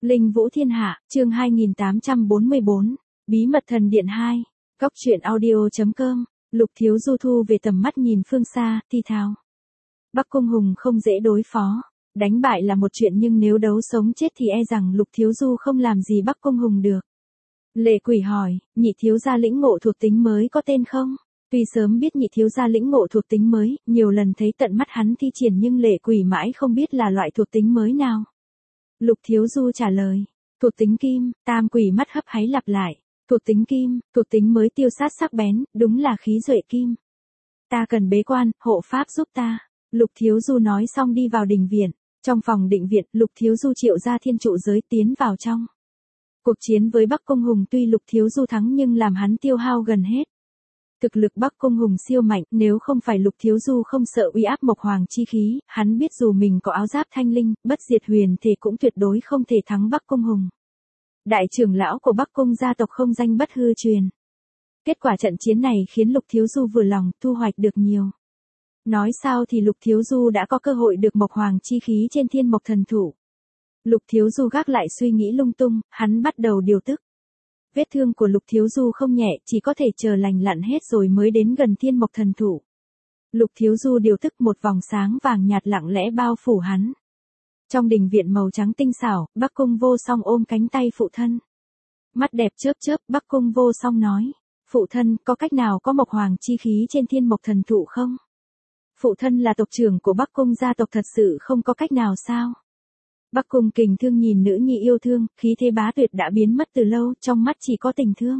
Linh Vũ Thiên Hạ, chương 2844, Bí mật thần điện 2, Góc truyện audio.com, Lục Thiếu Du thu về tầm mắt nhìn phương xa, thi thào. Bắc Cung Hùng không dễ đối phó, đánh bại là một chuyện nhưng nếu đấu sống chết thì e rằng Lục Thiếu Du không làm gì Bắc Cung Hùng được. Lệ Quỷ hỏi, nhị thiếu gia lĩnh ngộ thuộc tính mới có tên không? Tuy sớm biết nhị thiếu gia lĩnh ngộ thuộc tính mới, nhiều lần thấy tận mắt hắn thi triển nhưng Lệ Quỷ mãi không biết là loại thuộc tính mới nào. Lục Thiếu Du trả lời, thuộc tính kim. Tam Quỷ mắt hấp háy lặp lại, thuộc tính kim, thuộc tính mới tiêu sát sắc bén, đúng là khí duệ kim. Ta cần bế quan, hộ pháp giúp ta. Lục Thiếu Du nói xong đi vào đình viện. Trong phòng định viện, Lục Thiếu Du triệu ra thiên trụ giới tiến vào trong. Cuộc chiến với Bắc Cung Hùng tuy Lục Thiếu Du thắng nhưng làm hắn tiêu hao gần hết. Thực lực Bắc Cung Hùng siêu mạnh, nếu không phải Lục Thiếu Du không sợ uy áp Mộc Hoàng chi khí, hắn biết dù mình có áo giáp thanh linh, bất diệt huyền thể cũng tuyệt đối không thể thắng Bắc Cung Hùng. Đại trưởng lão của Bắc Cung gia tộc không danh bất hư truyền. Kết quả trận chiến này khiến Lục Thiếu Du vừa lòng, thu hoạch được nhiều. Nói sao thì Lục Thiếu Du đã có cơ hội được Mộc Hoàng chi khí trên Thiên Mộc Thần Thụ. Lục Thiếu Du gác lại suy nghĩ lung tung, hắn bắt đầu điều tức. Vết thương của Lục Thiếu Du không nhẹ, chỉ có thể chờ lành lặn hết rồi mới đến gần Thiên Mộc Thần Thụ. Lục Thiếu Du điều tức một vòng sáng vàng nhạt lặng lẽ bao phủ hắn. Trong đình viện màu trắng tinh xảo, Bắc Cung Vô Song ôm cánh tay phụ thân. Mắt đẹp chớp chớp, Bắc Cung Vô Song nói, phụ thân, có cách nào có Mộc Hoàng chi khí trên Thiên Mộc Thần Thụ không? Phụ thân là tộc trưởng của Bắc Cung gia tộc, thật sự không có cách nào sao? Bắc Cung Kình Thương nhìn nữ nhi yêu thương, khí thế bá tuyệt đã biến mất từ lâu, trong mắt chỉ có tình thương.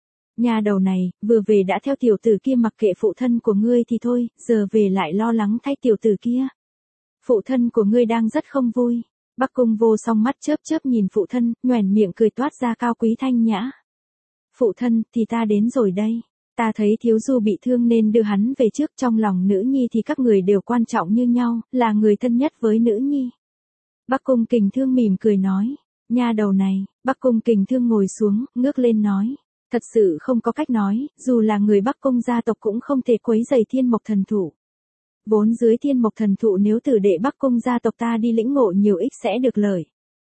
Nhà đầu này, vừa về đã theo tiểu tử kia mặc kệ phụ thân của ngươi thì thôi, giờ về lại lo lắng thay tiểu tử kia. Phụ thân của ngươi đang rất không vui. Bắc Cung Vô Song mắt chớp chớp nhìn phụ thân, nhoẻn miệng cười toát ra cao quý thanh nhã. Phụ thân, thì ta đến rồi đây. Ta thấy Thiếu Du bị thương nên đưa hắn về trước, trong lòng nữ nhi thì các người đều quan trọng như nhau, là người thân nhất với nữ nhi. Bắc Cung Kình Thương mỉm cười nói, nha đầu này. Bắc Cung Kình Thương ngồi xuống, ngước lên nói, thật sự không có cách nói, dù là người Bắc Cung gia tộc cũng không thể quấy rầy Thiên Mộc Thần Thụ. Vốn dưới Thiên Mộc Thần Thụ nếu tử đệ Bắc Cung gia tộc ta đi lĩnh ngộ nhiều ích sẽ được lợi.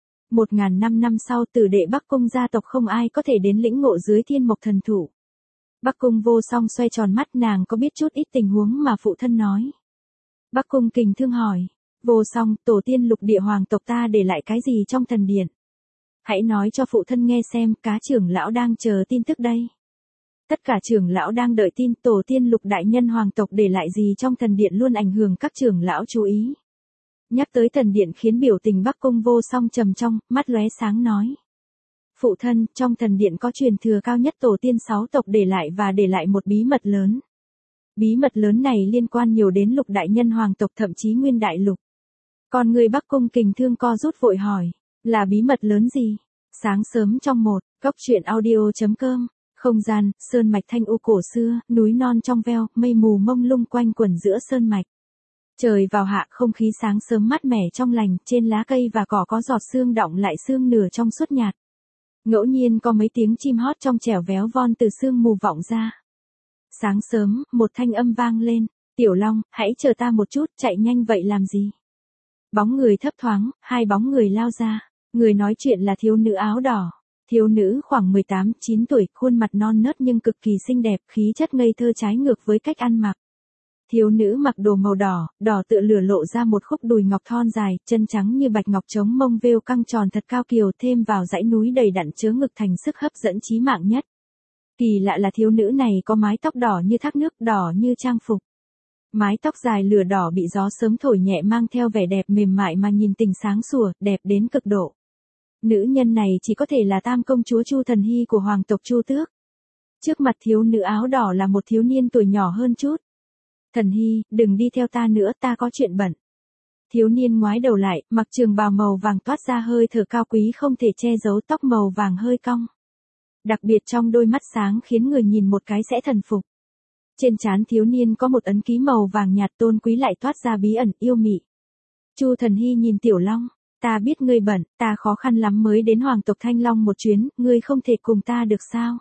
1005 năm sau tử đệ Bắc Cung gia tộc không ai có thể đến lĩnh ngộ dưới Thiên Mộc Thần Thụ. Bắc Cung Vô Song xoay tròn mắt, nàng có biết chút ít tình huống mà phụ thân nói. Bắc Cung Kình Thương hỏi, Vô Song, tổ tiên lục địa hoàng tộc ta để lại cái gì trong thần điện? Hãy nói cho phụ thân nghe xem, cá trưởng lão đang chờ tin tức đây. Tất cả trưởng lão đang đợi tin tổ tiên lục đại nhân hoàng tộc để lại gì trong thần điện luôn ảnh hưởng các trưởng lão chú ý. Nhắc tới thần điện khiến biểu tình Bắc Cung Vô Song trầm trong, mắt lóe sáng nói. Phụ thân, trong thần điện có truyền thừa cao nhất tổ tiên 6 tộc để lại và để lại một bí mật lớn. Bí mật lớn này liên quan nhiều đến lục đại nhân hoàng tộc thậm chí nguyên đại lục. Còn người Bắc Cung Kình Thương co rút vội hỏi, là bí mật lớn gì? Sáng sớm trong một, góc truyện audio.com, không gian, sơn mạch thanh u cổ xưa, núi non trong veo, mây mù mông lung quanh quẩn giữa sơn mạch. Trời vào hạ, không khí sáng sớm mát mẻ trong lành, trên lá cây và cỏ có giọt sương đọng lại sương nửa trong suốt nhạt. Ngẫu nhiên có mấy tiếng chim hót trong trẻo véo von từ sương mù vọng ra. Sáng sớm, một thanh âm vang lên, Tiểu Long, hãy chờ ta một chút, chạy nhanh vậy làm gì? Bóng người thấp thoáng, hai bóng người lao ra. Người nói chuyện là thiếu nữ áo đỏ. Thiếu nữ khoảng 18-9 tuổi, khuôn mặt non nớt nhưng cực kỳ xinh đẹp, khí chất ngây thơ trái ngược với cách ăn mặc. Thiếu nữ mặc đồ màu đỏ, đỏ tựa lửa lộ ra một khúc đùi ngọc thon dài, chân trắng như bạch ngọc trống mông vêu căng tròn thật cao kiều, thêm vào dãy núi đầy đặn chứa ngực thành sức hấp dẫn chí mạng nhất. Kỳ lạ là thiếu nữ này có mái tóc đỏ như thác nước, đỏ như trang phục. Mái tóc dài lửa đỏ bị gió sớm thổi nhẹ mang theo vẻ đẹp mềm mại mà nhìn tình sáng sủa, đẹp đến cực độ. Nữ nhân này chỉ có thể là tam công chúa Chu Thần Hy của hoàng tộc Chu Tước. Trước mặt thiếu nữ áo đỏ là một thiếu niên tuổi nhỏ hơn chút. Thần Hy, đừng đi theo ta nữa, ta có chuyện bận. Thiếu niên ngoái đầu lại, mặc trường bào màu vàng toát ra hơi thở cao quý không thể che giấu, tóc màu vàng hơi cong. Đặc biệt trong đôi mắt sáng khiến người nhìn một cái sẽ thần phục. Trên trán thiếu niên có một ấn ký màu vàng nhạt tôn quý lại toát ra bí ẩn yêu mị. Chu Thần Hy nhìn Tiểu Long, ta biết ngươi bận, ta khó khăn lắm mới đến hoàng tộc Thanh Long một chuyến, ngươi không thể cùng ta được sao?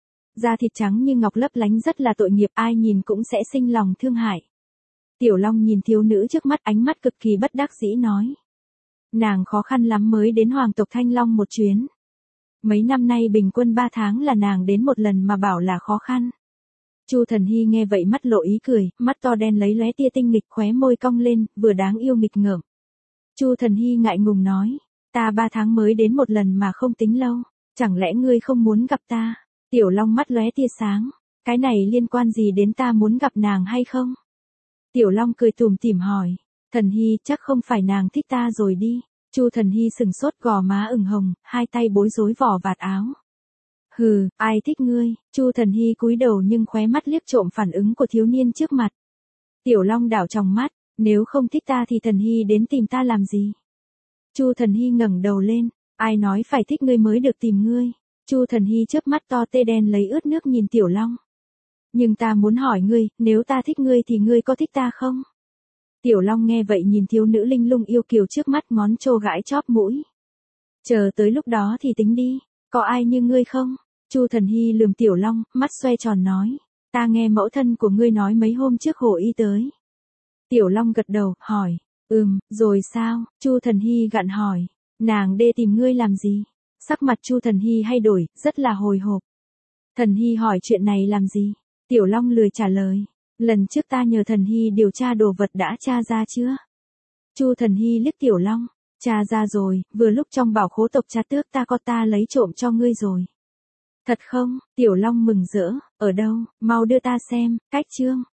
Da thịt trắng như ngọc lấp lánh rất là tội nghiệp, ai nhìn cũng sẽ sinh lòng thương hại. Tiểu Long nhìn thiếu nữ trước mắt, ánh mắt cực kỳ bất đắc dĩ nói. Nàng khó khăn lắm mới đến hoàng tộc Thanh Long một chuyến. Mấy năm nay bình quân 3 tháng là nàng đến một lần mà bảo là khó khăn. Chu Thần Hy nghe vậy mắt lộ ý cười, mắt to đen lấy lóe tia tinh nghịch, khóe môi cong lên, vừa đáng yêu nghịch ngợm. Chu Thần Hy ngại ngùng nói, ta 3 tháng mới đến một lần mà không tính lâu, chẳng lẽ ngươi không muốn gặp ta? Tiểu Long mắt lóe tia sáng, cái này liên quan gì đến ta muốn gặp nàng hay không? Tiểu Long cười tủm tỉm hỏi, Thần Hy chắc không phải nàng thích ta rồi đi. Chu Thần Hy sừng sốt, gò má ửng hồng, hai tay bối rối vò vạt áo. Hừ, ai thích ngươi? Chu Thần Hy cúi đầu nhưng khóe mắt liếc trộm phản ứng của thiếu niên trước mặt. Tiểu Long đảo trong mắt, nếu không thích ta thì Thần Hy đến tìm ta làm gì? Chu Thần Hy ngẩng đầu lên, ai nói phải thích ngươi mới được tìm ngươi? Chu Thần Hy chớp mắt to tê đen lấy ướt nước nhìn Tiểu Long. Nhưng ta muốn hỏi ngươi, nếu ta thích ngươi thì ngươi có thích ta không? Tiểu Long nghe vậy nhìn thiếu nữ linh lung yêu kiều trước mắt, ngón trô gãi chóp mũi. Chờ tới lúc đó thì tính đi, có ai như ngươi không? Chu Thần Hy lườm Tiểu Long, mắt xoay tròn nói, ta nghe mẫu thân của ngươi nói mấy hôm trước Hồ Y tới. Tiểu Long gật đầu, hỏi, rồi sao? Chu Thần Hy gặn hỏi, nàng đê tìm ngươi làm gì? Sắc mặt Chu Thần Hy hay đổi, rất là hồi hộp. Thần Hy hỏi chuyện này làm gì? Tiểu Long lười trả lời. Lần trước ta nhờ Thần Hy điều tra đồ vật đã tra ra chưa? Chu Thần Hy liếc Tiểu Long, tra ra rồi, vừa lúc trong bảo khố tộc Cha Tước ta lấy trộm cho ngươi rồi. Thật không? Tiểu Long mừng rỡ, ở đâu, mau đưa ta xem, cách chương.